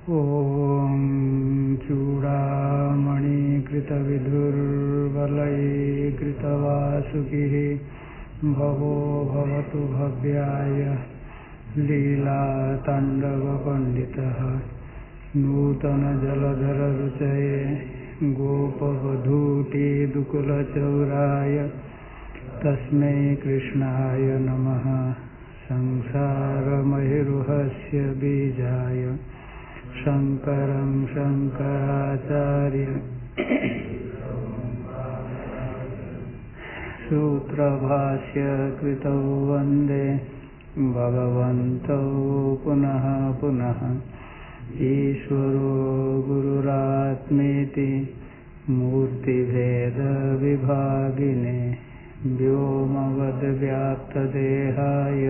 ॐ चूडामणिकृतविधुर्वलयीकृतवासुकिः भवो भवतु भव्याय लीलाताण्डवपण्डितः नूतनजलधररुचये गोपवधूटिदुकुलचौराय तस्मै कृष्णाय नमः। संसारमहिरुहस्य बीजाय शङ्करं शङ्कराचार्य सूत्रभाष्य कृतौ वन्दे भगवन्तौ पुनः पुनः। ईश्वरो गुरुरात्मेति मूर्तिभेदविभागिने व्योमवद्व्याप्तदेहाय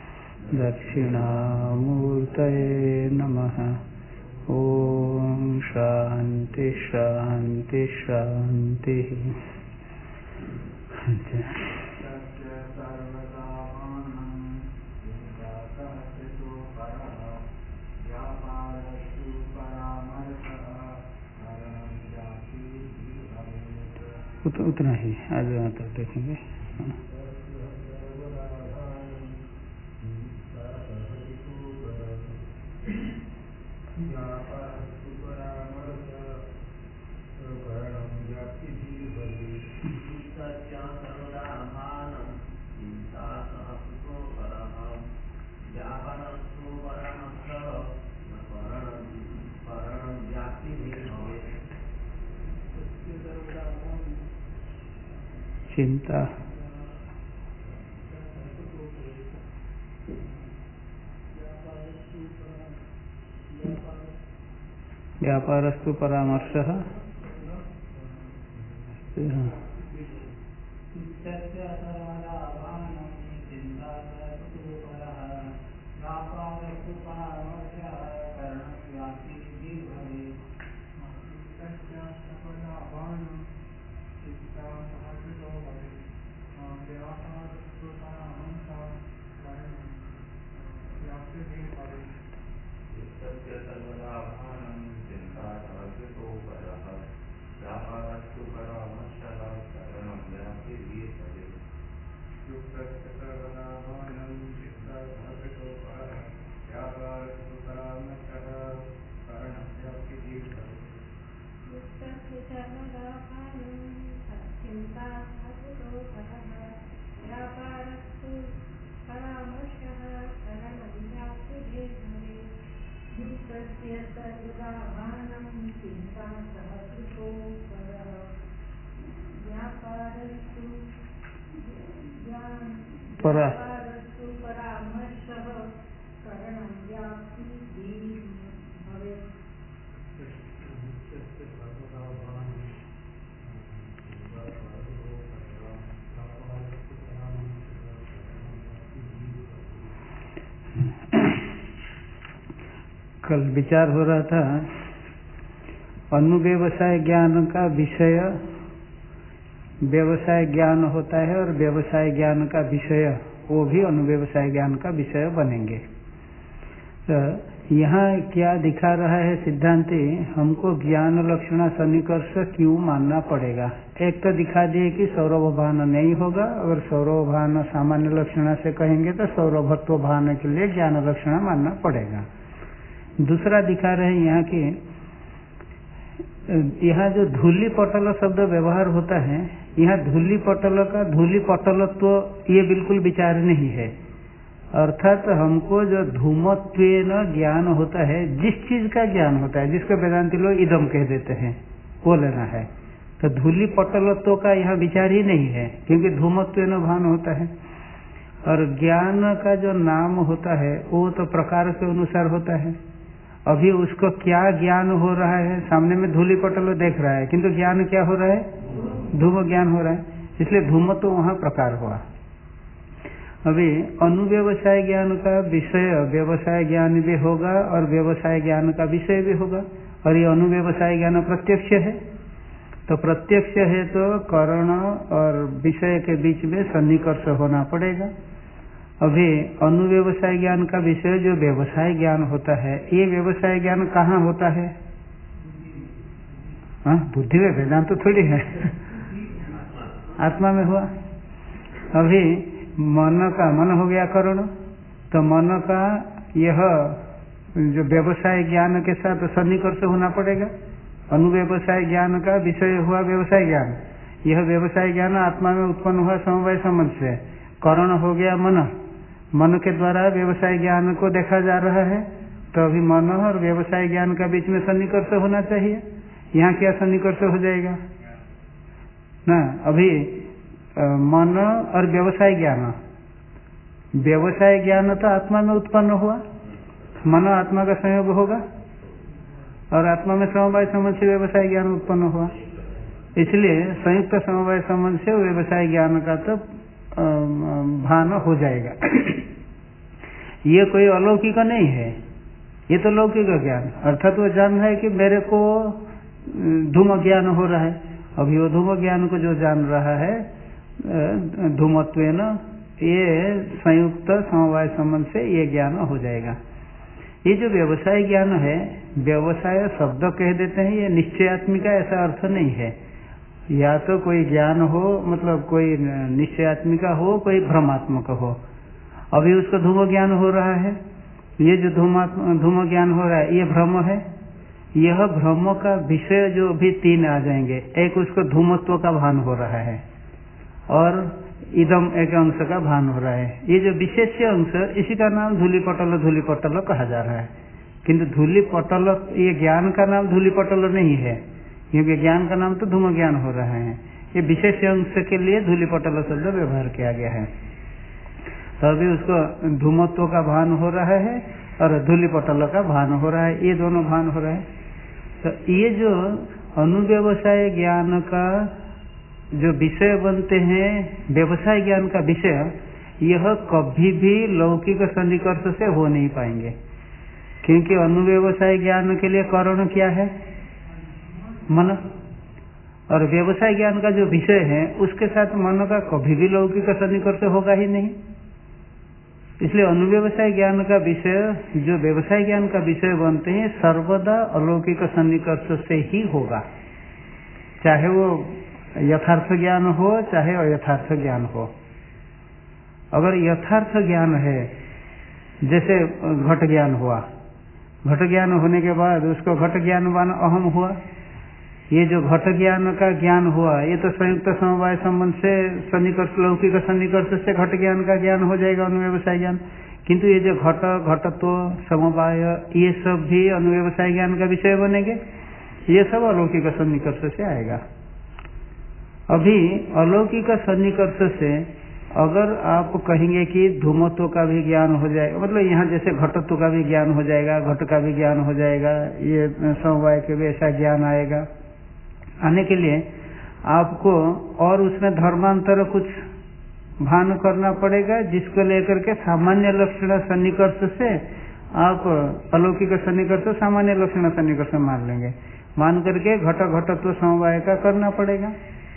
दक्षिणामूर्तये नमः। ओम शांति शांति शांति। उतना ही आगे तक देखेंगे। चिंता व्यापारस्तु परामर्शः कल विचार हो रहा था अनुव्यवसाय ज्ञान का विषय व्यवसाय ज्ञान होता है और व्यवसाय ज्ञान का विषय वो भी अनुव्यवसाय ज्ञान का विषय बनेंगे। तो यहाँ क्या दिखा रहा है सिद्धांति, हमको ज्ञान लक्षण सन्निकर्ष क्यों मानना पड़ेगा। एक तो दिखा दिए कि सौरभभान नहीं होगा, अगर सौरभभान सामान्य लक्षण से कहेंगे तो सौरभत्व भान के लिए ज्ञान लक्षण मानना पड़ेगा। दूसरा दिखा रहे हैं यहाँ की यहाँ जो धूली पटल शब्द व्यवहार होता है, यहाँ धूली पटल का धूली पटलत्व ये बिल्कुल विचार नहीं है। अर्थात हमको जो धूमत्वेन ज्ञान होता है, जिस चीज का ज्ञान होता है, जिसको वेदांती लोग इदम कह देते हैं, वो लेना है। तो धूली पटलत्व का यहाँ विचार ही नहीं है, क्योंकि धूमत्वेन भान होता है। और ज्ञान का जो नाम होता है वो तो प्रकार के अनुसार होता है। अभी उसको क्या ज्ञान हो रहा है, सामने में धूली पटल देख रहा है, किंतु ज्ञान क्या हो रहा है, धूम ज्ञान हो रहा है, इसलिए धूम तो वहाँ प्रकार हुआ। अभी अनुव्यवसाय ज्ञान का विषय व्यवसाय ज्ञान भी होगा और व्यवसाय ज्ञान का विषय भी होगा। और ये अनुव्यवसाय ज्ञान प्रत्यक्ष है, तो प्रत्यक्ष है तो करण और विषय के बीच में सन्निकर्ष होना पड़ेगा। अभी अनुव्यवसाय ज्ञान का विषय जो व्यवसाय ज्ञान होता है, ये व्यवसाय ज्ञान कहाँ होता है? बुद्धि में, वेदांत तो थोड़ी है, आत्मा में हुआ। अभी मन हो गया करण, तो मन का यह जो व्यवसाय ज्ञान के साथ सन्निकर्ष होना पड़ेगा। अनुव्यवसाय ज्ञान का विषय हुआ व्यवसाय ज्ञान, यह व्यवसाय ज्ञान आत्मा में उत्पन्न हुआ समवाय संबंध से। करण हो गया मन के द्वारा व्यवसाय ज्ञान को देखा जा रहा है, तो अभी मन और व्यवसाय ज्ञान का बीच में सन्निकर्ष होना चाहिए। यहाँ क्या सन्निकर्ष हो जाएगा ना? अभी मन और व्यवसाय ज्ञान तो आत्मा में उत्पन्न हुआ, मन आत्मा का संयोग होगा और आत्मा में समवाय संबंध से व्यवसाय ज्ञान उत्पन्न हुआ। इसलिए संयुक्त समवाय संबंध से व्यवसाय ज्ञान का तो भान हो जाएगा। ये कोई अलौकिक नहीं है, ये तो लौकिक ज्ञान, अर्थात वो जान रहा है कि मेरे को धूम ज्ञान हो रहा है। अभी वो धूम ज्ञान को जो जान रहा है धूमत्वेन, ये संयुक्त समवाय संबंध से ये ज्ञान हो जाएगा। ये जो व्यवसाय ज्ञान है, व्यवसाय शब्द कह देते हैं, ये निश्चयात्मिका ऐसा अर्थ नहीं है। या तो कोई ज्ञान हो, मतलब कोई निश्चयात्मिका हो, कोई भ्रमात्मक हो। अभी उसको धूम ज्ञान हो रहा है, ये जो धूम ज्ञान हो रहा है ये भ्रम है। यह भ्रम का विषय जो भी तीन आ जाएंगे, एक उसको धूमत्व का भान हो रहा है और इदम एक अंश का भान हो रहा है। ये जो विशेष अंश, इसी का नाम धूलिपटल कहा जा रहा है। किंतु धूलिपटल, ये ज्ञान का नाम धूलिपटल नहीं है, क्योंकि ज्ञान का नाम तो धूम ज्ञान हो रहा है। ये विशेष अंश के लिए धूलिपटल शब्द व्यवहार किया गया है। तो अभी उसको धूमत्व का भान हो रहा है और धूलिपटल का भान हो रहा है, ये दोनों भान हो रहे हैं। तो ये जो अनुव्यवसाय ज्ञान का जो विषय बनते हैं, व्यवसाय ज्ञान का विषय, यह कभी भी लौकिक सन्निकर्ष से हो नहीं पाएंगे। क्योंकि अनुव्यवसाय ज्ञान के लिए कारण क्या है? मन। और व्यवसाय ज्ञान का जो विषय है उसके साथ मन का कभी भी लौकिक सन्निकर्ष होगा ही नहीं। इसलिए अनुव्यवसाय ज्ञान का विषय, जो व्यवसाय ज्ञान का विषय बनते हैं, सर्वदा अलौकिक सन्निकर्ष से ही होगा, चाहे वो यथार्थ ज्ञान हो चाहे अयथार्थ ज्ञान हो। अगर यथार्थ ज्ञान है, जैसे घट ज्ञान हुआ, घट ज्ञान होने के बाद उसको घट ज्ञानवान अहम हुआ, ये जो घट ज्ञान का ज्ञान हुआ, ये तो संयुक्त समवाय संबंध से सन्निकर्ष, लौकिक सन्निकर्ष से घट ज्ञान का ज्ञान हो जाएगा, अनुव्यवसाय ज्ञान। किंतु ये जो घटत्व समवाय, ये सब भी अनुव्यवसाय ज्ञान का विषय बनेंगे, ये सब अलौकिक सन्निकर्ष से आएगा। अभी अलौकिक सन्निकर्ष से अगर आप कहेंगे कि धूमत्व का भी ज्ञान हो जाएगा, मतलब यहाँ जैसे घटत्व का भी ज्ञान हो जाएगा, घट का भी ज्ञान हो जाएगा, ये समवाय के भी ऐसा ज्ञान आएगा, आने के लिए आपको और उसमें धर्मांतर कुछ भान करना पड़ेगा, जिसको लेकर के सामान्य लक्षण सन्निकर्ष से आप अलौकिक सन्निकर्ष सामान्य लक्षण सन्निकर्ष मान लेंगे, मान करके घटत्व समवाय का करना पड़ेगा।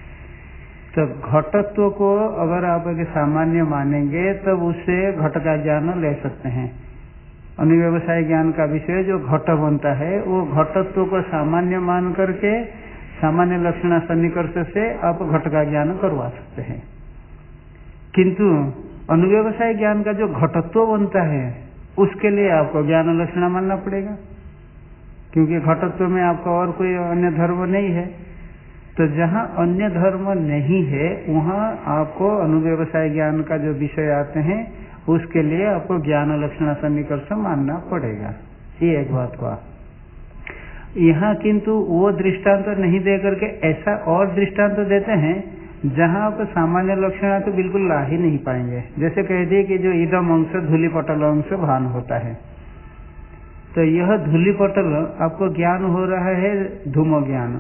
तो घटत्व को अगर आप सामान्य मानेंगे तब उससे घट का ज्ञान ले सकते हैं। अनुव्यवसाय ज्ञान का विषय जो घट बनता है, वो घटत्व को सामान्य मान करके सामान्य लक्षण सन्निकर्ष से आप घट का ज्ञान करवा सकते हैं। किंतु अनुव्यवसाय ज्ञान का जो घटत्व बनता है, उसके लिए आपको ज्ञान लक्षण मानना पड़ेगा, क्योंकि घटत्व में आपका और कोई अन्य धर्म नहीं है। तो जहाँ अन्य धर्म नहीं है, वहाँ आपको अनुव्यवसाय ज्ञान का जो विषय आते हैं, उसके लिए आपको ज्ञान लक्षण सन्निकर्ष मानना पड़ेगा। ये एक बात हुआ। यहाँ किंतु वो दृष्टांत तो नहीं दे करके ऐसा और दृष्टांत तो देते हैं जहाँ आप सामान्य लक्षण तो बिल्कुल ला ही नहीं पाएंगे। जैसे कह दिए कि जो इदम अंश धूलिपटल अंश भान होता है, तो यह धूलिपटल आपको ज्ञान हो रहा है धूम ज्ञान।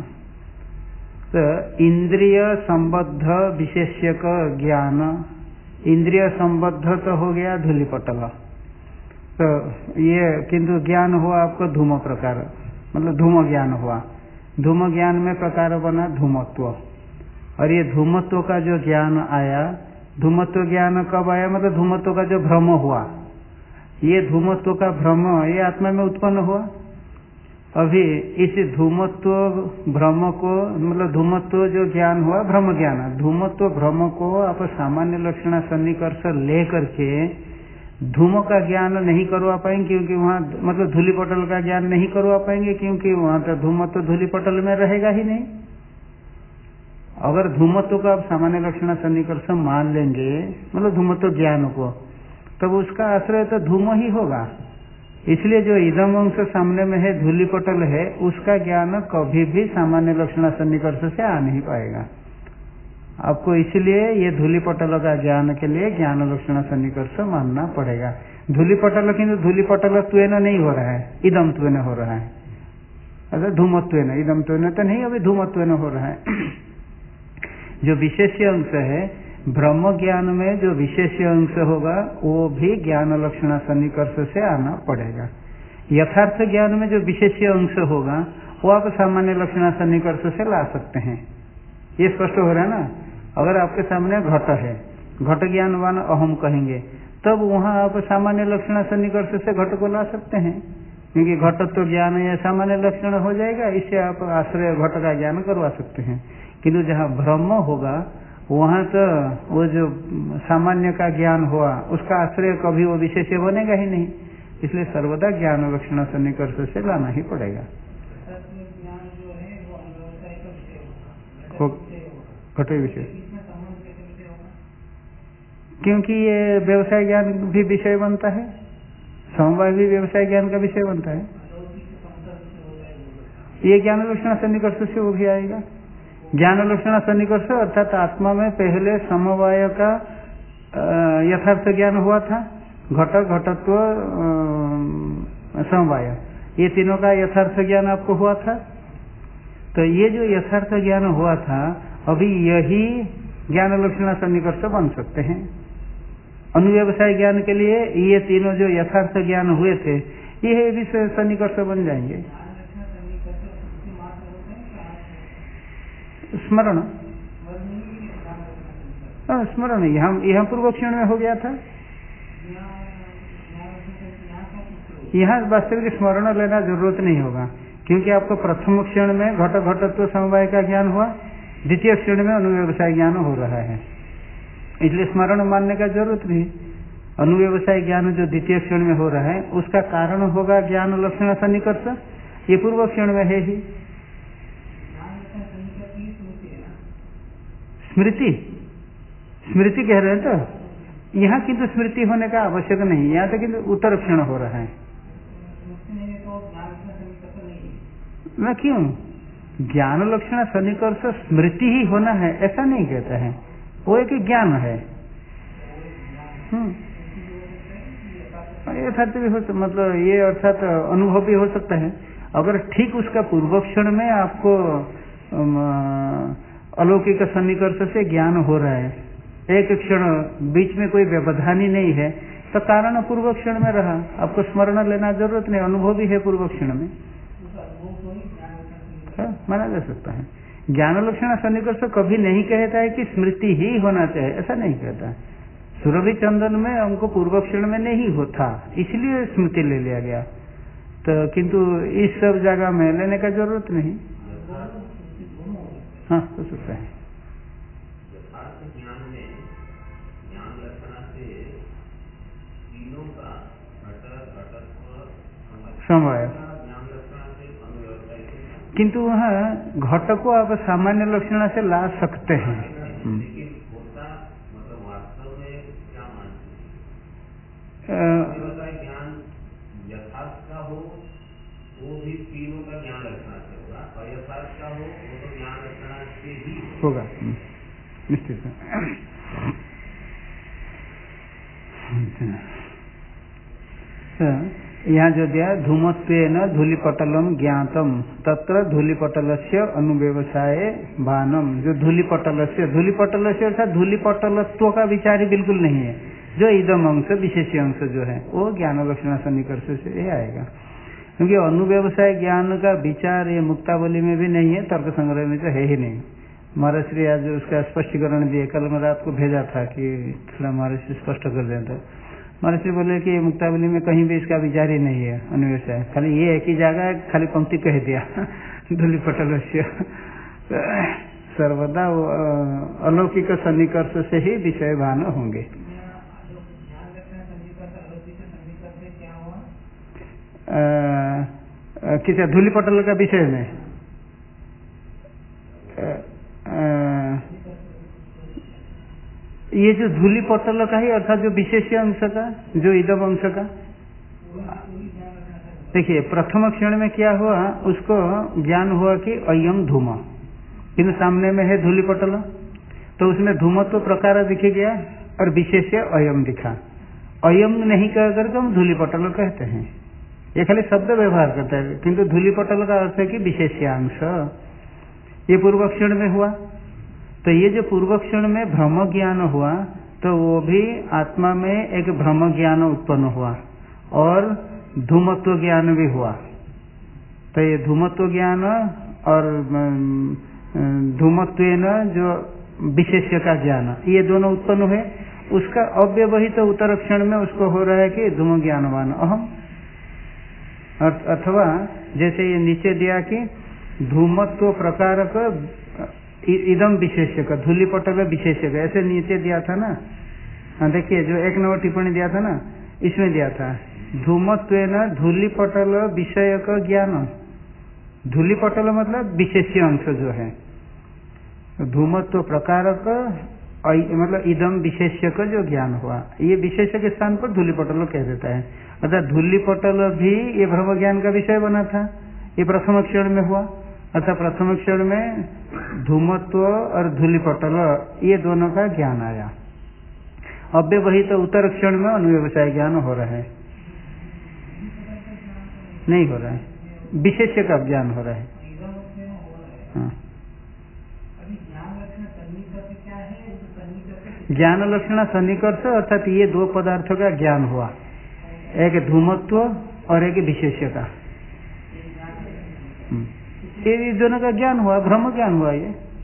तो इंद्रिय संबद्ध विशेष्यक ज्ञान, इंद्रिय संबद्ध तो हो गया धूलिपटल, तो ये किंतु ज्ञान हुआ आपको धूम प्रकार, मतलब धूम ज्ञान हुआ। धूम ज्ञान में प्रकार बना धूमत्व, और ये धूमत्व का जो ज्ञान आया, धूमत्व ज्ञान कब आया, मतलब धूमत्व का जो भ्रम हुआ, ये धूमत्व का भ्रम ये आत्मा में उत्पन्न हुआ। अभी इस धूमत्व भ्रम को, मतलब धूमत्व जो ज्ञान हुआ भ्रम ज्ञान, धूमत्व भ्रम को आप सामान्य लक्षण सन्निकर्ष ले करके धूम का ज्ञान नहीं करवा पाएंगे, क्योंकि वहाँ मतलब धूलि पटल का ज्ञान नहीं करवा पाएंगे, क्योंकि वहाँ तो धूमत्व धूलि पटल में रहेगा ही नहीं। अगर धूमत्व का आप सामान्य लक्षण सन्निकर्ष मान लेंगे, मतलब धूमत्व ज्ञान को, तब उसका आश्रय तो धूम ही होगा। इसलिए जो इदम अंश सामने में है, धूलि पटल है, उसका ज्ञान कभी भी सामान्य लक्षण सन्निकर्ष से आ नहीं पाएगा आपको। इसलिए ये धूलि पटल का ज्ञान के लिए ज्ञान लक्षण सन्निकर्ष मानना पड़ेगा। धूलि पटल किंतु धूलि पटल त्वेन नहीं हो रहा है, इदम त्वेन हो रहा है। अगर धूमत्वेन, इदम त्वेन तो नहीं, अभी धूमत्वेन हो रहा है। जो विशेष अंश है ब्रह्म ज्ञान में, जो विशेष अंश होगा वो भी ज्ञान लक्षण सन्निकर्ष से आना पड़ेगा। यथार्थ ज्ञान में जो विशेष अंश होगा वो आप सामान्य लक्षण सन्निकर्ष से ला सकते हैं। ये स्पष्ट हो रहा है ना। अगर आपके सामने घट है, घट ज्ञानवान अहम कहेंगे, तब वहां आप सामान्य लक्षण सन्निकर्ष से घट को ला सकते हैं, क्योंकि घटत्व ज्ञान या सामान्य लक्षण हो जाएगा, इससे आप आश्रय घट का ज्ञान करवा सकते हैं। किंतु जहाँ ब्रह्म होगा वहां तो वो जो सामान्य का ज्ञान हुआ उसका आश्रय कभी वो विशेष बनेगा ही नहीं, इसलिए सर्वदा ज्ञान लक्षण सन्निकर्ष से लाना ही पड़ेगा। घट विषय, क्योंकि ये व्यवसाय ज्ञान भी विषय बनता है, समवाय भी व्यवसाय ज्ञान का विषय बनता है। ये ज्ञान लक्षण सन्निकर्ष से वो भी आएगा। ज्ञान लक्षण सन्निकर्ष अर्थात आत्मा में पहले समवाय का यथार्थ ज्ञान हुआ था, घट घटत्व समवाय, ये तीनों का यथार्थ ज्ञान आपको हुआ था। तो ये जो यथार्थ ज्ञान हुआ था, अभी यही ज्ञान लक्षण सन्निकर्ष बन सकते हैं। अनुव्यवसाय ज्ञान के लिए ये तीनों जो यथार्थ ज्ञान हुए थे ये भी सन्निकर्ष बन जाएंगे। स्मरण, स्मरण यहाँ पूर्व क्षण में हो गया था। यहाँ वास्तविक स्मरण लेना जरूरत नहीं होगा, क्योंकि आपको प्रथम क्षण में घट घटत्व समवाय का ज्ञान हुआ, द्वितीय क्षण में अनुव्यवसाय ज्ञान हो रहा है, इसलिए स्मरण मानने का जरूरत नहीं। अनुव्यवसाय ज्ञान जो द्वितीय क्षण में हो रहा है उसका कारण होगा ज्ञान लक्षण सन्निकर्ष, ये पूर्व क्षण में है ही। स्मृति, स्मृति कह रहे हैं तो यहाँ किंतु स्मृति होने का आवश्यक नहीं, यहाँ तो किंतु उत्तर क्षण हो रहा है ना। क्यों? ज्ञान लक्षण सन्निकर्ष स्मृति ही होना है ऐसा नहीं कहता है, वो एक ज्ञान है। यथार्थ भी हो, मतलब ये अर्थात अनुभव भी हो सकता है। अगर ठीक उसका पूर्व क्षण में आपको अलौकिक सन्निकर्ष से ज्ञान हो रहा है, एक क्षण बीच में कोई व्यवधान ही नहीं है, तो कारण पूर्व क्षण में रहा, आपको स्मरण लेना जरूरत नहीं, अनुभव भी है पूर्व क्षण में, माना जा सकता है। ज्ञान लक्षण सन्निकर्ष कभी नहीं कहता है कि स्मृति ही होना चाहिए, ऐसा नहीं कहता है। सुरभि चंदन में हमको पूर्व क्षण में नहीं होता, इसलिए स्मृति ले लिया गया, तो किंतु इस सब जगह में लेने का जरूरत नहीं। हाँ, हो सकता है। समवाय, किंतु वहाँ घट को आप सामान्य लक्षण से ला सकते हैं। ज्ञान यथार्थ का हो वो भी तीनों का ज्ञान लक्षण से होगा, अयथार्थ का हो वो तो ज्ञान लक्षण से ही होगा निश्चित। यहाँ जो दिया धूमत्वेन धूलिपटलम ज्ञातम तत्र धूलिपटलस्य अनुव्यवसाय भानम, जो धूलिपटलस्य अर्थात धूलिपटलत्व का विचार ही बिल्कुल नहीं है। जो इदम अंश विशेष अंश जो है वो ज्ञान लक्षण सन्निकर्ष से ही आएगा, क्योंकि अनुव्यवसाय ज्ञान का विचार ये मुक्तावली में भी नहीं है, तर्क संग्रह में तो है ही नहीं। महाराष्ट्री आज उसका स्पष्टीकरण दिए, कल मैं रात को भेजा था कि थोड़ा महाराष्ट्री स्पष्ट कर दें। तो महाराष्ट्री बोले कि मुक्तावली में कहीं भी इसका विचार ही नहीं है अनिवार्य, खाली ये एक ही जगह है, खाली पंक्ति कह दिया धूलिपटलस्य। सर्वदा वो अलौकिक सन्निकर्ष से ही विषय भान होंगे। किसी धूलिपटल का विषय में ये जो धूलिपटल का ही अर्थात जो विशेष अंश का, जो इदम अंश का, देखिए प्रथम क्षण में क्या हुआ, उसको ज्ञान हुआ कि अयम धूम, किंतु सामने में है धूलिपटल, तो उसमें धूमत्व प्रकार दिख गया और विशेष अयम दिखा। अयम नहीं कह करके हम धूलिपटल कहते हैं, ये खाली शब्द व्यवहार करता है, किंतु धूलिपटल का अर्थ है कि विशेष्यांश। ये पूर्व क्षण में हुआ, तो ये जो पूर्व क्षण में भ्रम ज्ञान हुआ, तो वो भी आत्मा में एक भ्रम ज्ञान उत्पन्न हुआ और धूमत्व ज्ञान भी हुआ। तो ये धूमत्व ज्ञान और धूमत्वेन जो विशेष्य का ज्ञान, ये दोनों उत्पन्न हुए। उसका अव्यवहित तो उत्तर क्षण में उसको हो रहा है कि धूम ज्ञानवान अहम, अथवा जैसे ये नीचे दिया कि धूमत्व प्रकार का इदम विशेष्य का, धूलिपटल विशेष्य का, ऐसे नीचे दिया था ना। हाँ देखिए, जो 1 नंबर टिप्पणी दिया था ना, इसमें दिया था धूमत्वेन धूलिपटल विषय का ज्ञान। धूलिपटल मतलब विशेष्य अंश जो है, धूमत्व प्रकार का मतलब इदम विशेष्य का जो ज्ञान हुआ, ये विशेष्य के स्थान पर धूलिपटल कह देता है। अर्थात धूलिपटल भी ये भ्रम ज्ञान का विषय बना था, ये प्रथम क्षण में हुआ। अर्थात प्रथम क्षण में धूमत्व और धूलिपटल ये दोनों का ज्ञान आया। अव्यवहित तो उत्तर क्षण में अनुव्यवसाय ज्ञान हो रहा है, नहीं हो रहा है, विशेष्य का ज्ञान हो रहा है। हाँ। ज्ञान लक्षण सन्निकर्ष, अर्थात ये दो पदार्थों का ज्ञान हुआ, एक धूमत्व और एक विशेष्य का, ये दोनों का ज्ञान हुआ, ब्रह्म ज्ञान हुआ।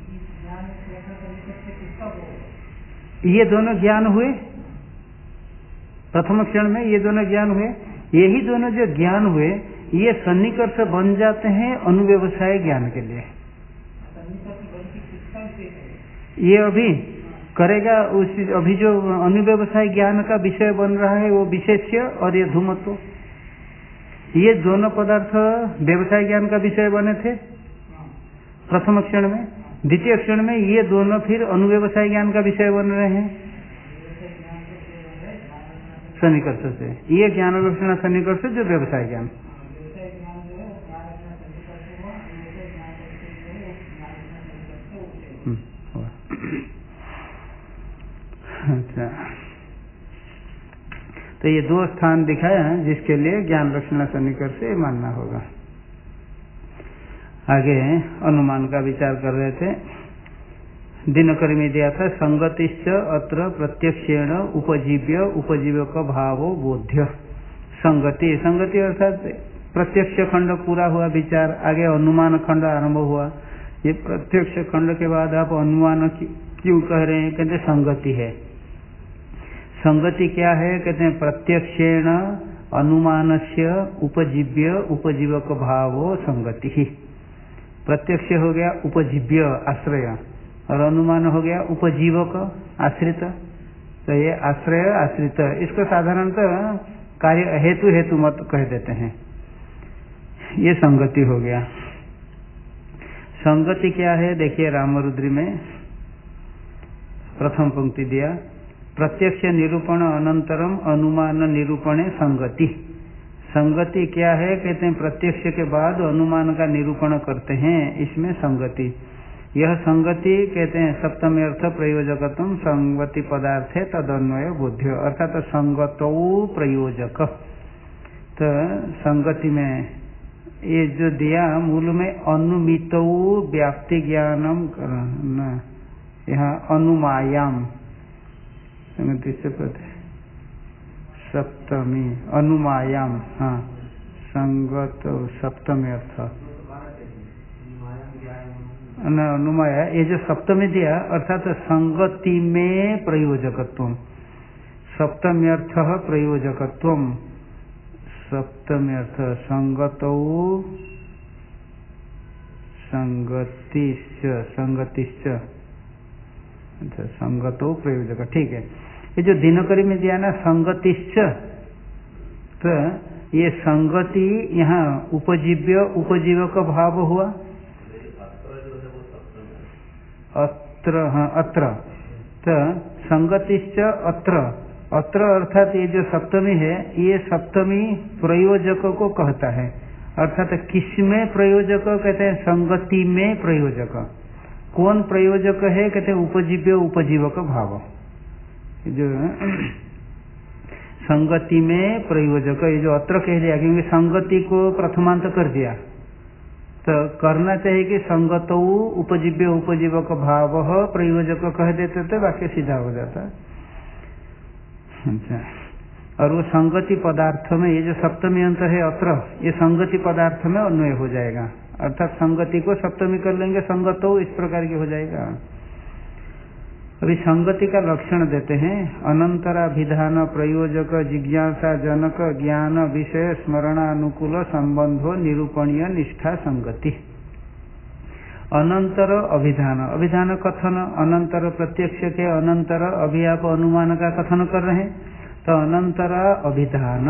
ये दोनों ज्ञान हुए प्रथम क्षण में, ये दोनों ज्ञान हुए। यही दोनों जो ज्ञान हुए ये सन्निकर्ष बन जाते हैं अनुव्यवसाय ज्ञान के लिए। ये अभी करेगा उस, अभी जो अनुव्यवसाय ज्ञान का विषय बन रहा है वो विशेष्य और ये धूमत्व, ये दोनों पदार्थ व्यवसाय ज्ञान का विषय बने थे प्रथम क्षण में। द्वितीय क्षण में ये दोनों फिर अनुव्यवसाय ज्ञान का विषय बन रहे हैं सन्निकर्ष से। ये ज्ञान लक्षण सन्निकर्ष जो व्यवसाय ज्ञान, अच्छा, तो ये दो स्थान दिखाया है जिसके लिए ज्ञान लक्षण सन्निकर्ष से मानना होगा। आगे अनुमान का विचार कर रहे थे। दिनकर में दिया था संगतिश्च अत्र प्रत्यक्षेण उपजीव्य उपजीवक भावो बोध्य। संगति, संगति अर्थात प्रत्यक्ष खंड पूरा हुआ विचार, आगे अनुमान खंड आरंभ हुआ। ये प्रत्यक्ष खंड के बाद आप अनुमान क्यों कह रहे हैं? कहते संगति है। संगति क्या है? कहते हैं प्रत्यक्षेण अनुमानस्य उपजीव्य उपजीवक भावो संगति ही। प्रत्यक्ष हो गया उपजीव्य आश्रय और अनुमान हो गया उपजीवक आश्रित। तो ये आश्रय आश्रित, इसको साधारणतः कार्य हेतु हेतु मत कह देते हैं। ये संगति हो गया। संगति क्या है? देखिए रामरुद्री में प्रथम पंक्ति दिया, प्रत्यक्ष निरूपण अनंतरम अनुमान निरूपणे संगति। संगति क्या है? कहते हैं प्रत्यक्ष के बाद अनुमान का निरूपण करते हैं, इसमें संगति। यह संगति कहते हैं सप्तमी अर्थ प्रयोजकत्वम संगति पदार्थे तदन्वय बोध्य, अर्थात संगतौ प्रयोजक। तो संगति में ये जो दिया मूल में अनुमितौ व्याप्ति ज्ञानम करना, यहाँ अनुमायाम संगति से पता सप्तमी अनुमायाम, हाँ संगत सप्तमी अर्थ। अनुमाया, ये जो सप्तमी दिया अर्थात संगति में प्रयोजकत्व, सप्तमी अर्थ प्रयोजकत्व, सप्तमी अर्थ संगतौ संगतिश्च, संगतिश्च, अच्छा संगतो प्रयोजक, ठीक है। ये जो दिनकरी में दिया ना संगतिश्च, तो ये संगति यहाँ उपजीव्य उपजीवक भाव हुआ, अत्र, हाँ अत्र, तो संगतिश्च अत्र, अत्र अर्थात ये जो सप्तमी है ये सप्तमी प्रयोजक को कहता है, अर्थात किसमें प्रयोजक कहते हैं, संगति में प्रयोजक। कौन प्रयोजक है कहते हैं उपजीव्य उपजीवक भाव, जो संगति में प्रयोजक, ये जो अत्र कह दिया क्योंकि संगति को प्रथमांत कर दिया, तो करना चाहिए कि संगतौ उपजीव्य उपजीवक भाव प्रयोजक कह देते तो वाक्य सीधा हो जाता। अच्छा, और वो संगति पदार्थ में ये जो सप्तमी अंत है अत्र, ये संगति पदार्थ में अन्वय हो जाएगा, अर्थात संगति को सप्तमी कर लेंगे संगतौ, इस प्रकार की हो जाएगा। अभी संगति का लक्षण देते हैं, अनंतराभिधान प्रयोजक जिज्ञासा जनक ज्ञान विषय स्मरणानुकूल संबंधो निरूपणीय निष्ठा संगति। अनंतर अभिधान, अभिधान कथन, अनंतर प्रत्यक्ष के अनंतर अभी आप अनुमान का कथन कर रहे हैं, तो अनंतर अभिधान,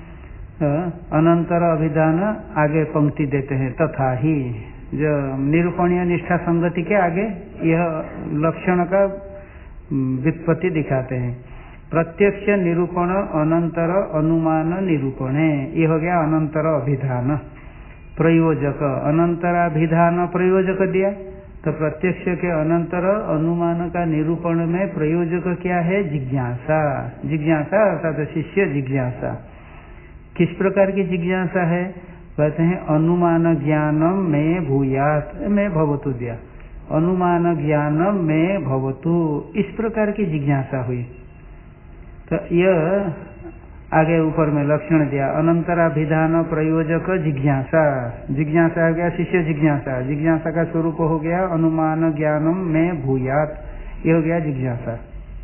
अनंतर अभिधान आगे पंक्ति देते हैं, तथा ही जो निरूपणीय निष्ठा संगति के आगे यह लक्षण का व्युत्पत्ति दिखाते हैं। प्रत्यक्ष निरूपण अनंतर अनुमान निरूपण है, ये हो गया अनंतर अभिधान। प्रयोजक, अनंतराभिधान प्रयोजक दिया, तो प्रत्यक्ष के अनंतर अनुमान का निरूपण में प्रयोजक क्या है, जिज्ञासा। जिज्ञासा अर्थात शिष्य जिज्ञासा, किस प्रकार की जिज्ञासा है, कहते हैं अनुमान ज्ञानम में भूयात, में भवतु दिया, अनुमान ज्ञानम में भवतु, इस प्रकार की जिज्ञासा हुई। तो यह आगे ऊपर में लक्षण दिया, अनंतराभिधान प्रयोजक जिज्ञासा, जिज्ञासा हो गया शिष्य जिज्ञासा, जिज्ञासा का स्वरूप हो गया अनुमान ज्ञानम में भूयात, ये हो गया जिज्ञासा।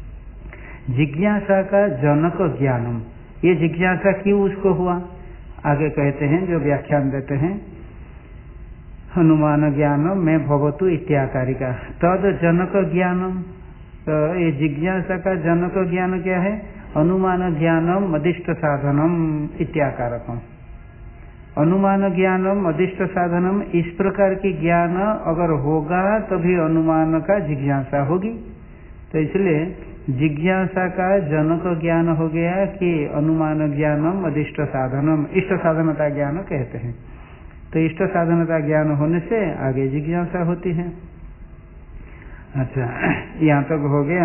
जिज्ञासा का जनक ज्ञानम, ये जिज्ञासा क्यों उसको हुआ, आगे कहते हैं जो व्याख्यान देते हैं, अनुमान ज्ञानम में भवतु इत्याकारी का, तद जनक ज्ञानम, तो ये जिज्ञासा का जनक ज्ञान क्या है, अनुमान ज्ञानम अदिष्ट साधनम इत्याकारकम। अनुमान ज्ञानम अदिष्ट साधनम, इस प्रकार की ज्ञान अगर होगा तभी अनुमान का जिज्ञासा होगी, तो इसलिए जिज्ञासा का जनक ज्ञान हो गया कि अनुमान ज्ञानम अदिष्ट साधनम, इष्ट साधनता ज्ञान कहते हैं। तो इष्ट साधनता ज्ञान होने से आगे जिज्ञासा होती है। अच्छा, यहाँ तक हो गया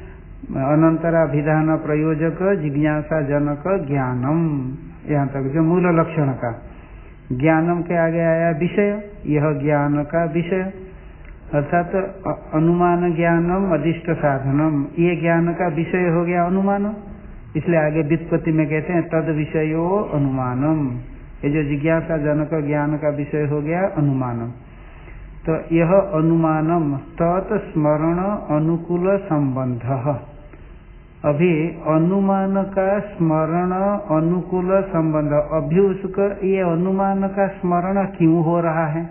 अनंतराभिधान प्रयोजक जिज्ञासा जनक ज्ञानम, यहाँ तक जो मूल लक्षण का। ज्ञानम के आगे आया विषय, यह ज्ञान का विषय, अर्थात अनुमान ज्ञानम अदिष्ट साधनम, ये ज्ञान का विषय हो गया अनुमान, इसलिए आगे व्युत्पत्ति में कहते हैं तद विषयो अनुमानम, ये जो जिज्ञासा जनक ज्ञान का विषय हो गया अनुमानम। तो यह अनुमानम तत् स्मरण अनुकूल संबंध, अभी अनुमान का स्मरण अनुकूल संबंध, अभी उसका ये अनुमान का स्मरण क्यों हो रहा है,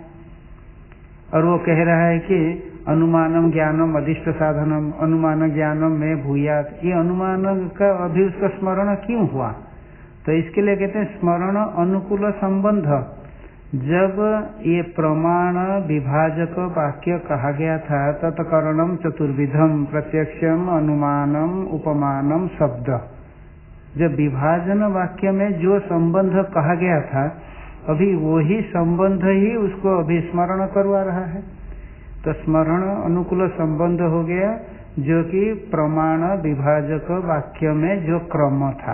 और वो कह रहा है कि अनुमानम ज्ञानम अदिष्ट साधनम, अनुमान ज्ञानम में भूयात, ये अनुमान का अभी उसका स्मरण क्यों हुआ, तो इसके लिए कहते हैं स्मरण अनुकूल संबंध। जब ये प्रमाण विभाजक वाक्य कहा गया था, तत्करणम चतुर्विधम प्रत्यक्षम अनुमानम उपमानम शब्द, जब विभाजन वाक्य में जो संबंध कहा गया था, अभी वही संबंध ही उसको अभी स्मरण करवा रहा है, तो स्मरण अनुकूल संबंध हो गया, जो कि प्रमाण विभाजक वाक्य में जो क्रम था,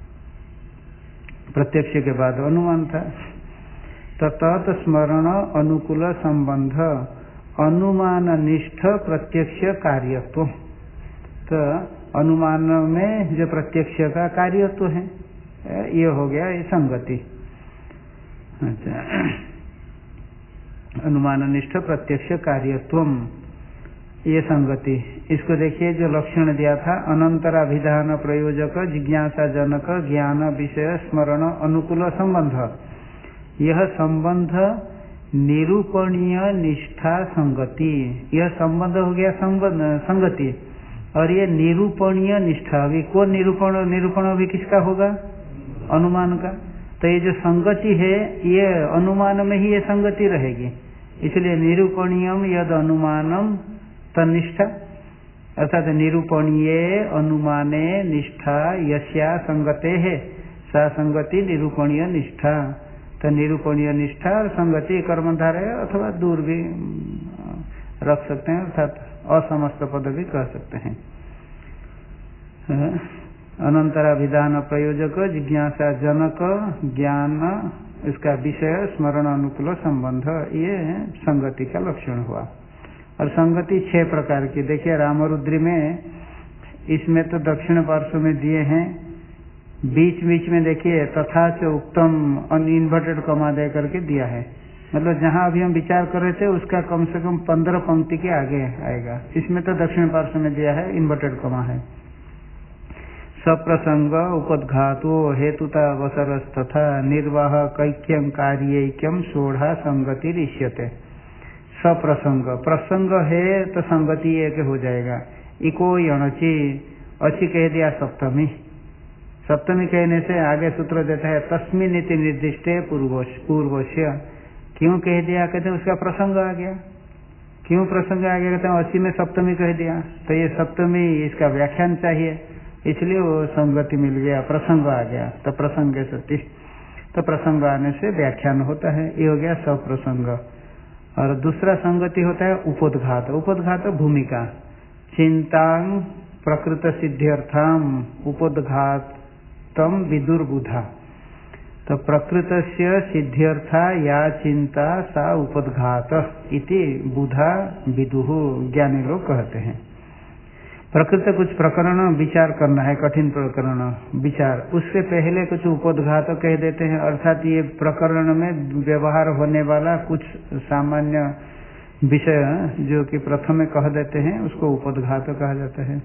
प्रत्यक्ष के बाद अनुमान था, तो तत् स्मरण अनुकूल संबंध अनुमान निष्ठ प्रत्यक्ष कार्यत्व, तो अनुमान में जो प्रत्यक्ष का कार्यत्व है ये हो गया ये संगति। अच्छा, अनुमाननिष्ठ प्रत्यक्ष कार्यत्वम, ये संगति। इसको देखिए जो लक्षण दिया था, अनंतराभिधान प्रयोजक जिज्ञासा जनक ज्ञान विषय स्मरण अनुकूल संबंध, यह संबंध निरूपणीय निष्ठा संगति, यह संबंध हो गया संगति, और ये निरूपणीय निष्ठा, अभी कौन निरूपण अभी किसका होगा? अनुमान का। तो ये जो संगति है ये अनुमान में ही ये संगति रहेगी, इसलिए निरूपणीयम यद अनुमानम तनिष्ठा, अर्थात निरूपणीय अनुमाने निष्ठा यस्या संगते है सा संगति निरूपणीय निष्ठा। तो निरूपणीय निष्ठा और संगति कर्मधारय अथवा दूर भी रख सकते हैं, अर्थात असमस्त पद भी कह सकते हैं। अनंतराभिधान प्रयोजक जिज्ञासा जनक ज्ञान, इसका विषय स्मरण अनुकूल संबंध, ये संगति का लक्षण हुआ। और संगति 6 प्रकार की, देखिए रामरुद्री में, इसमें तो दक्षिण पार्श्व में दिए हैं, बीच बीच में देखिए तथा च उत्तम अनइन्वर्टेड कमा दे करके दिया है, मतलब जहां अभी हम विचार कर रहे थे उसका कम से कम 15 पंक्ति के आगे आएगा। इसमें तो दक्षिण पार्श्व में दिया है इन्वर्टेड कमा है। सप्रसंग उपद्घातो हेतुता अवसरस्तथा निर्वाह कैक्यम कार्यैक्यम सोढ़ा संगति ऋष्यते। सप्रसंग, प्रसंग है तो संगति एक हो जाएगा। इको यणचि, अच्छी कह दिया सप्तमी, सप्तमी कहने से आगे सूत्र देता है तस्मिन इति निर्दिष्टे पूर्वस्य, क्यों कह दिया? कहते हैं उसका प्रसंग आ गया। क्यों प्रसंग आ गया? कहते हैं 80 में सप्तमी कह दिया, तो ये सप्तमी इसका व्याख्यान चाहिए, इसलिए वो संगति मिल गया, प्रसंग आ गया। तो प्रसंग सती, तो प्रसंग आने से व्याख्यान होता है, ये हो गया सप्रसंग। और दूसरा संगति होता है उपोद्घात। उपोद्घात भूमिका, चिंतां प्रकृत सिद्ध्यर्थम उपोद्घातम विदुर्बुधा। तो प्रकृतस्य सिद्ध्यर्था या चिंता सा उपोद्घात इति बुधा विदुः, ज्ञानी लोग कहते हैं। प्रकृत कुछ प्रकरण विचार करना है, कठिन प्रकरण विचार, उससे पहले कुछ उपोद्घात कह देते हैं, अर्थात ये प्रकरण में व्यवहार होने वाला कुछ सामान्य विषय जो कि प्रथम में कह देते हैं उसको उपोद्घात कहा जाता है।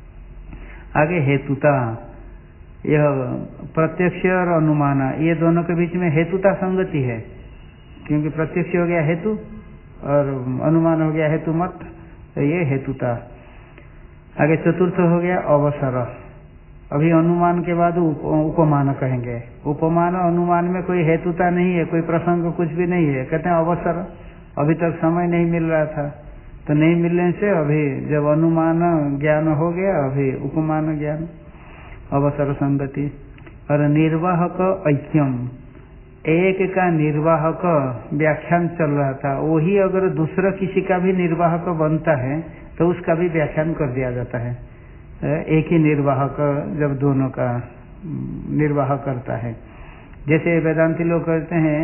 आगे हेतुता, यह प्रत्यक्ष और अनुमान, ये दोनों के बीच में हेतुता संगति है, क्योंकि प्रत्यक्ष हो गया हेतु और अनुमान हो गया हेतु मत, तो ये हेतुता। आगे चतुर्थ हो गया अवसर, अभी अनुमान के बाद उपमान कहेंगे। उपमान अनुमान में कोई हेतुता नहीं है, कोई प्रसंग कुछ भी नहीं है, कहते हैं अवसर, अभी तक समय नहीं मिल रहा था, तो नहीं मिलने से अभी जब अनुमान ज्ञान हो गया अभी उपमान ज्ञान, अवसर संगति। और निर्वाहक ऐक्यम, एक का निर्वाहक व्याख्यान चल रहा था, वही अगर दूसरा किसी का भी निर्वाहक बनता है तो उसका भी व्याख्यान कर दिया जाता है। एक ही निर्वाहक जब दोनों का निर्वाह करता है, जैसे वेदांती लोग कहते हैं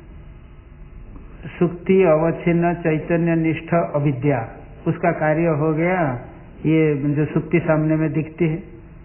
सुक्ति अवच्छिन्न चैतन्य निष्ठ अविद्या, उसका कार्य हो गया ये जो सुक्ति सामने में दिखती है,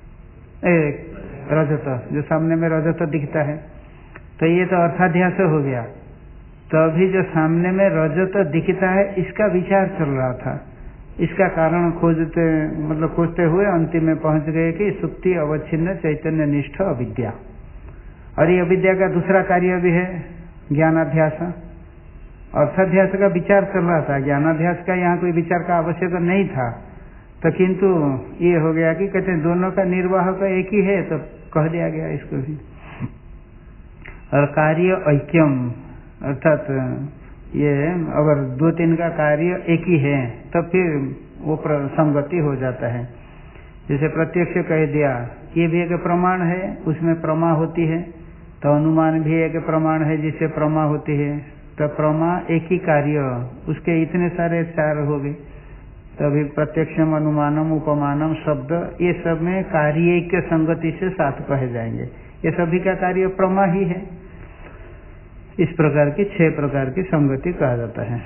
रजत, जो सामने में रजत दिखता है, तो ये तो अर्थाध्यास हो गया। तो अभी जो सामने में रजत दिखता है इसका विचार चल रहा था, इसका कारण खोजते हुए अंतिम में पहुंच गए कि सुक्ति अवच्छिन्न चैतन्य निष्ठ अविद्या। और ये अविद्या का दूसरा कार्य भी है ज्ञानाध्यास। अर्थाध्यास का विचार चल रहा था, ज्ञानाध्यास का यहाँ कोई विचार का आवश्यक नहीं था, तो किंतु ये हो गया कि कहते हैं दोनों का निर्वाह का एक ही है, तो कह दिया गया इसको भी। और कार्य ऐक्यम, अर्थात ये अगर 2-3 का कार्य एक ही है तो फिर वो संगति हो जाता है। जैसे प्रत्यक्ष कह दिया, ये भी एक प्रमाण है, उसमें प्रमा होती है, तो अनुमान भी एक प्रमाण है जिससे प्रमा होती है, तो प्रमा एक ही कार्य, उसके इतने सारे 4 हो गए। तभी प्रत्यक्षम अनुमानम उपमानम शब्द, ये सब में कार्य के संगति से साथ कहे जाएंगे, ये सभी का कार्य प्रमा ही है। इस प्रकार की 6 प्रकार की संगति कहा जाता है।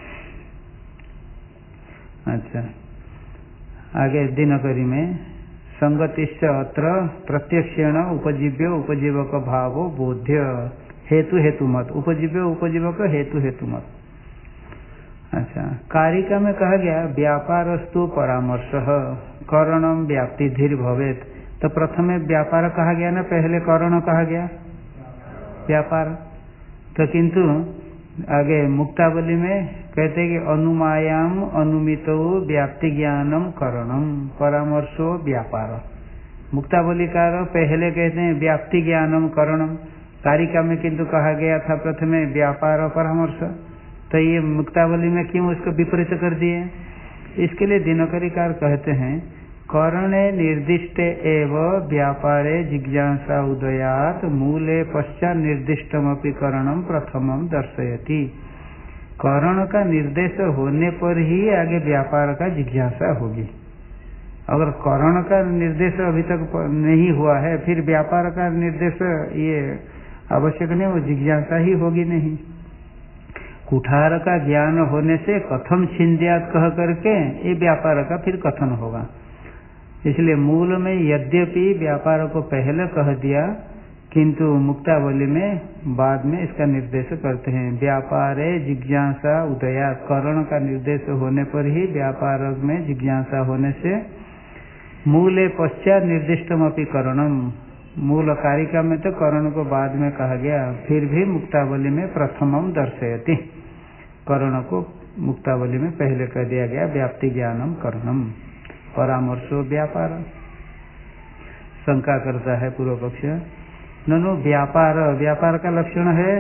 अच्छा, आगे दिनकरी में संगतिश्च अत्र प्रत्यक्षेण उपजीव्य उपजीवक भावो बोध्य हेतु हेतुमत, उपजीव्य उपजीवक हेतु हेतुमत। अच्छा, कारिका में कहा गया व्यापारस्तु परामर्श करणम व्याप्ति धीर भवेत। तो प्रथमे व्यापार कहा गया ना, पहले करण कहा गया व्यापार। तो किंतु आगे मुक्तावली में कहते हैं कि अनुमायाम अनुमितो व्याप्ति ज्ञानम करणम परामर्शो व्यापार। मुक्तावलीकार पहले कहते हैं व्याप्ति ज्ञानम करणम, कारिका में किंतु कहा गया था प्रथमे व्यापार परामर्श। तो ये मुक्तावली में क्यों उसको विपरीत कर दिए? इसके लिए दिनकरीकार कहते हैं करणे निर्दिष्टे एव व्यापारे जिज्ञासा उदयात मूले पश्चात निर्दिष्टमपि करणम प्रथमम दर्शयति। करण का निर्देश होने पर ही आगे व्यापार का जिज्ञासा होगी। अगर करण का निर्देश अभी तक नहीं हुआ है फिर व्यापार का निर्देश ये आवश्यक नहीं, वो जिज्ञासा ही होगी नहीं। कुठार का ज्ञान होने से कथम छिंद्यात कह करके ये व्यापार का फिर कथन होगा। इसलिए मूल में यद्यपि व्यापार को पहले कह दिया किंतु मुक्तावली में बाद में इसका निर्देश करते हैं। व्यापारे जिज्ञासा उदया, करण का निर्देश होने पर ही व्यापार में जिज्ञासा होने से मूले पश्चात निर्दिष्टमपि करणम, मूल कारिका में तो करण को बाद में कहा गया, फिर भी मुक्तावली में प्रथमम दर्शयति, करण को मुक्तावली में पहले कह दिया गया व्याप्ति ज्ञानम करणम परामर्शो व्यापार। शंका करता है पूर्व पक्ष, ननु व्यापार, व्यापार का लक्षण है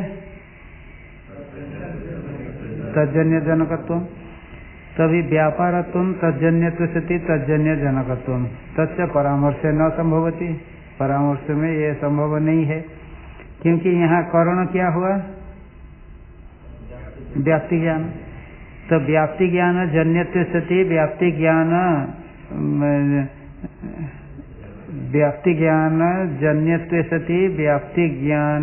तज्जन्य जनकत्व, तभी व्यापारत्व तज्जन्यत्व सति तज्जन्य जनकत्व तस्य परामर्श न संभवति। परामर्श में यह संभव नहीं है क्योंकि यहाँ करण क्या हुआ? व्याप्ति ज्ञान। तो व्याप्ति ज्ञान जन्यत्व सति व्याप्ति ज्ञान जन्यत्व सति व्याप्ति ज्ञान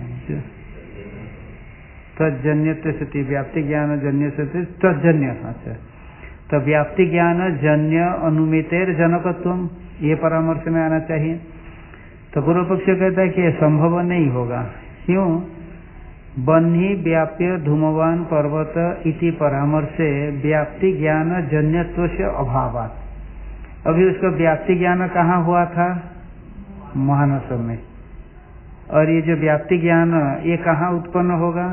तज्जन्यत्व सति व्याप्ति ज्ञान जन्य सति तज्जन्य। अच्छा, तो व्याप्ति ज्ञान जन्य अनुमितेर जनकत्वम, ये परामर्श में आना चाहिए। तो पूर्व पक्ष कहता है कि संभव नहीं होगा। क्यों? बन्ही व्याप्य धूमवान पर्वत इति परामर्शे व्याप्ति ज्ञान जन्यत्व से अभावात्। अभी उसका व्याप्ति ज्ञान कहाँ हुआ था? महानस में। और ये जो व्याप्ति ज्ञान ये कहाँ उत्पन्न होगा?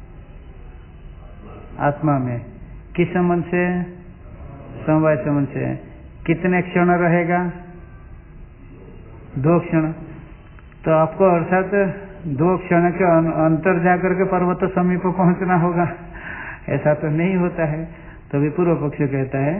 आत्मा में। किस संबंध से? समवाय संबंध से। कितने क्षण रहेगा? 2 क्षण। तो आपको अर्थात 2 क्षण के अंतर जाकर के पर्वत समीप पहुंचना होगा, ऐसा तो नहीं होता है। तभी पूर्व पक्ष कहता है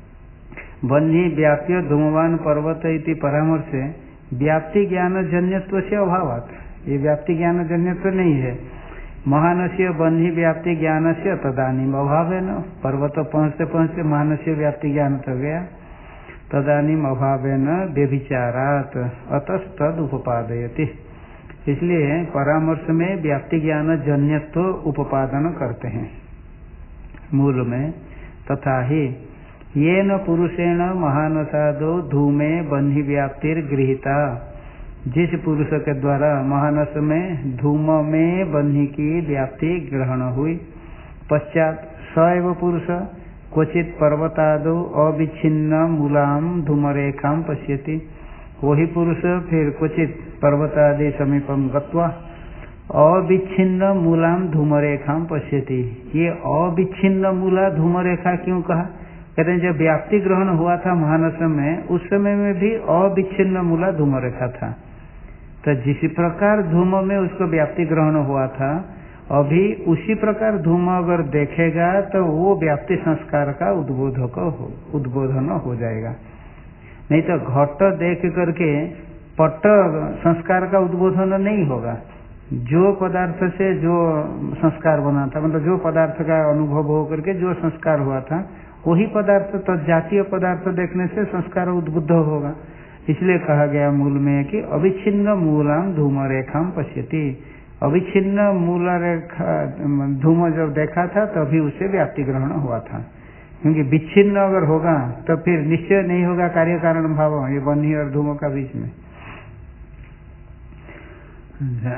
बन्ही व्याप्य धूमवान पर्वत इति परामर्श व्याप्ति ज्ञान जन्यत्व से अभावात, ये व्याप्ति ज्ञान जन्यत्व नहीं है। महानस्य बन्ही व्याप्ति ज्ञान से तदानीम अभाव है न, पर्वत पहुंचते पहुंचते महानस्य व्याप्ति ज्ञान तो गया, तदानीम अभाव न व्यभिचारात अतस्तद उपादयति। इसलिए परामर्श में व्याप्ति ज्ञान जन्यत्व उपादन करते हैं मूल में। तथा ही येन पुरुषेण महानसादो धूमे बन्ही व्याप्तिर गृहीता, जिस पुरुष के द्वारा महानस में धूम में बन्ही की व्याप्ति ग्रहण हुई, पश्चात सैव पुरुष क्वचित पर्वतादो अविच्छिन्न मूलाम धूमरेखाम पश्यति, वही पुरुष फिर क्वचित पर्वतादि समीपम गत्वा अविच्छिन्न मूलाम धूमरेखाम पश्यति। ये अविच्छिन्न मूला धूमरेखा क्यों कहा? कहते हैं जब व्याप्ति ग्रहण हुआ था महानस में, उस समय में भी अविच्छिन्न मूला धूमरेखा था। तो जिस प्रकार धूम में उसको व्याप्ति ग्रहण हुआ था, अभी उसी प्रकार धूम अगर देखेगा तो वो व्याप्ति संस्कार का उद्बोधन हो जाएगा। नहीं तो घट देख करके पट संस्कार का उद्बोधन नहीं होगा। जो पदार्थ से जो संस्कार बना था, मतलब जो पदार्थ का अनुभव हो करके जो संस्कार हुआ था, वही पदार्थ तो जातीय पदार्थ देखने से संस्कार उद्बुद्ध होगा। इसलिए कहा गया मूल में कि अविच्छिन्न मूलाम धूम रेखाम पश्यति। अविच्छिन्न मूल रेखा धूम जब देखा था तभी उसे व्याप्ति ग्रहण हुआ था, क्योंकि विच्छिन्न अगर होगा तो फिर निश्चय नहीं होगा कार्य कारण भाव ये बन्ही और धूमों का बीच में।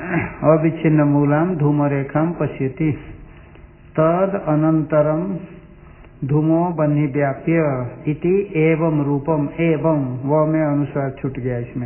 अविच्छिन्न मूलाम धूम रेखाम पश्यति तद अनंतरम धूमो बन्ही व्याप्य इति एवं रूपम, एवं व में अनुसार छूट गया इसमें,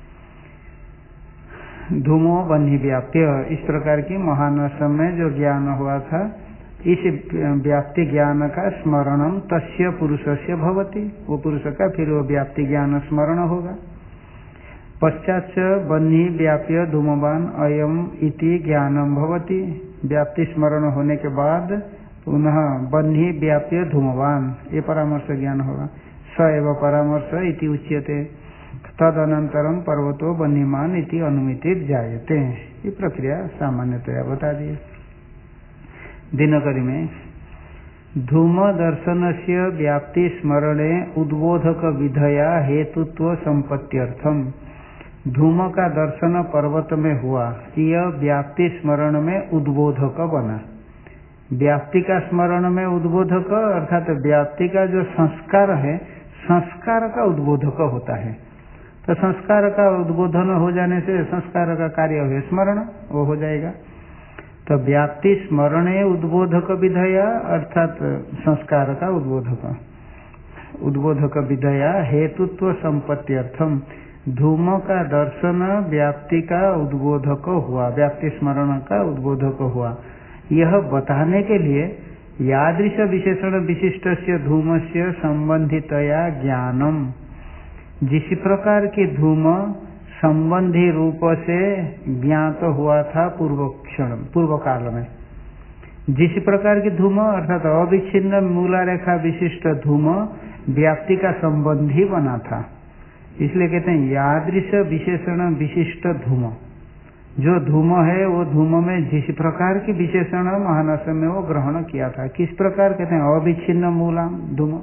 धूमो बन्ही व्याप्य इस प्रकार की महानसम में जो ज्ञान हुआ था, इस व्याप्ति ज्ञान का स्मरणम तस्य पुरुषस्य भवति, वो पुरुष का फिर वो व्याप्ति ज्ञान स्मरण होगा। पश्चात बन्ही व्याप्य धूमवान अयम इति ज्ञानम भवति, व्याप्ति स्मरण होने के बाद पुनः बन्ही व्याप्य धूमवान ये परामर्श ज्ञान होगा। स एव परामर्श इति उच्यते, तदनंतरम पर्वतो बन्हीमान इति अनुमितित जायते। ये प्रक्रिया सामान्यतया बता दी। दिनकरी में धूम दर्शन से व्याप्ति स्मरणे उद्बोधक विधया हेतुत्व संपत्त्यर्थम, धूम का दर्शन पर्वत में हुआ, यह व्याप्ति स्मरण में उद्बोधक बना। व्याप्ति का स्मरण में उद्बोधक अर्थात व्याप्ति का जो संस्कार है, संस्कार का उद्बोधक होता है। तो संस्कार का उद्बोधन हो जाने से संस्कार का कार्य है स्मरण, वो हो जाएगा। तो व्याप्ति स्मरणे उद्बोधक विधया अर्थात संस्कार का उद्बोधक, उद्बोधक विधया हेतुत्व संपत्त्यर्थम, धूम का दर्शन व्याप्ति का उद्बोधक हुआ, व्याप्ति स्मरण का उद्बोधक हुआ। यह बताने के लिए यादृश विशेषण विशिष्ट से धूम से संबंधितया ज्ञानम, जिस प्रकार की धूम संबंधी रूप से ज्ञात हुआ था पूर्व काल में, जिस प्रकार की धूम अर्थात अविच्छिन्न मूला रेखा विशिष्ट धूम व्याप्ति का संबंधी बना था, इसलिए कहते हैं यादृश विशेषण विशिष्ट धूम। जो धूम है वो धूम में जिस प्रकार की विशेषण महानस में वो ग्रहण किया था, किस प्रकार कहते हैं अविच्छिन्न मूला धूम।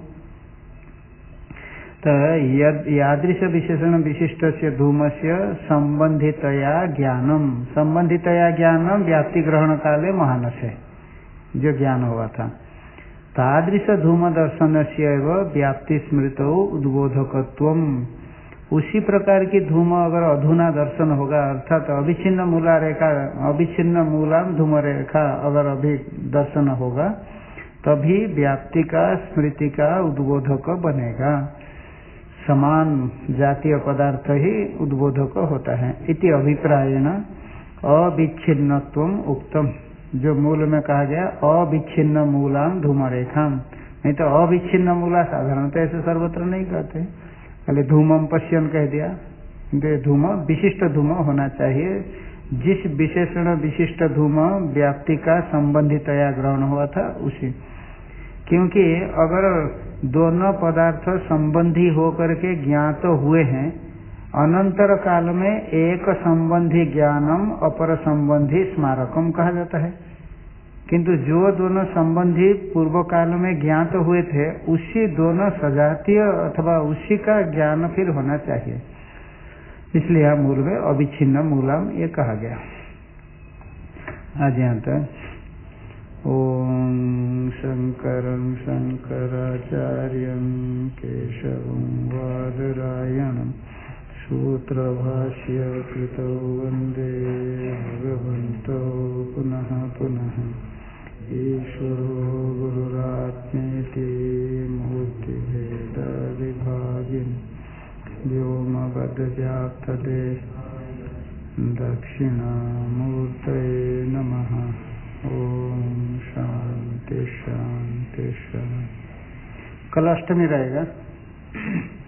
तो यादृश विशेषण विशिष्ट से धूम से संबंधितया ज्ञानम, संबंधितया ज्ञानम व्याप्ति ग्रहण काले महानस है जो ज्ञान हुआ था। तादृश धूम दर्शन से व्याप्ति स्मृतो उद्बोधकत्वम, उसी प्रकार की धूम अगर अधुना दर्शन होगा अर्थात अविच्छिन्न मूला रेखा, अविच्छिन्न मूला धूम रेखा अगर अभी दर्शन होगा तभी व्याप्ति का स्मृति का उद्बोधक बनेगा। समान जातीय पदार्थ ही उद्बोधक होता है। इति अभिप्रायेण अविच्छिन्नत्वम उक्तम, जो मूल में कहा गया अविच्छिन्न मूलाम धूम रेखाम, नहीं तो अविच्छिन्न मूला साधारणतः ऐसे सर्वत्र नहीं कहते, खाली धूमम पश्यन कह दिया। धूम विशिष्ट धूम होना चाहिए, जिस विशेषण विशिष्ट धूम व्याप्ति का संबंधितया ग्रहण हुआ था उसी, क्योंकि अगर दोनों पदार्थ संबंधी होकर के ज्ञात हुए हैं, अनंतर काल में एक संबंधी ज्ञानम अपर संबंधी स्मारकम कहा जाता है, किंतु जो दोनों संबंधी पूर्व काल में ज्ञात हुए थे उसी दोनों सजातीय अथवा उसी का ज्ञान फिर होना चाहिए, इसलिए यहाँ मूल में अविच्छिन्न मूलम ये कहा गया। आज यहाँ तक। ओम शंकरं शंकराचार्यं केशवं वादरायणं सूत्रभाष्य कृतौ वन्दे भगवन्तौ पुनः पुनः। ईश्वरो गुरुरात्मेति मूर्तिभेदविभागिन् व्योमवद्व्याप्तदेहाय दक्षिणामूर्तये नमः। ओम शांति शांति शांति। कल अष्टमी रहेगा।